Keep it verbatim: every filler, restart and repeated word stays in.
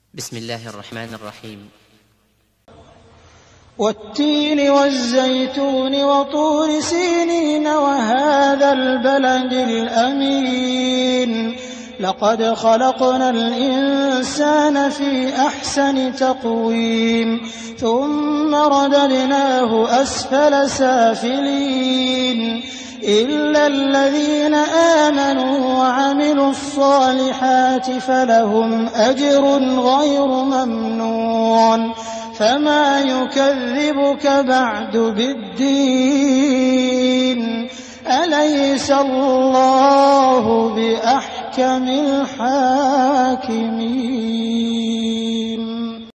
بسم الله الرحمن الرحيم. والتين والزيتون وطور سينين وهذا البلد الأمين لقد خلقنا الإنسان في أحسن تقويم ثم رددناه أسفل سافلين إلا الذين آمنوا وعملوا الصالحات فلهم أجر غير ممنون فما يكذبك بعد بالدين أليس الله بأحكم الحاكمين.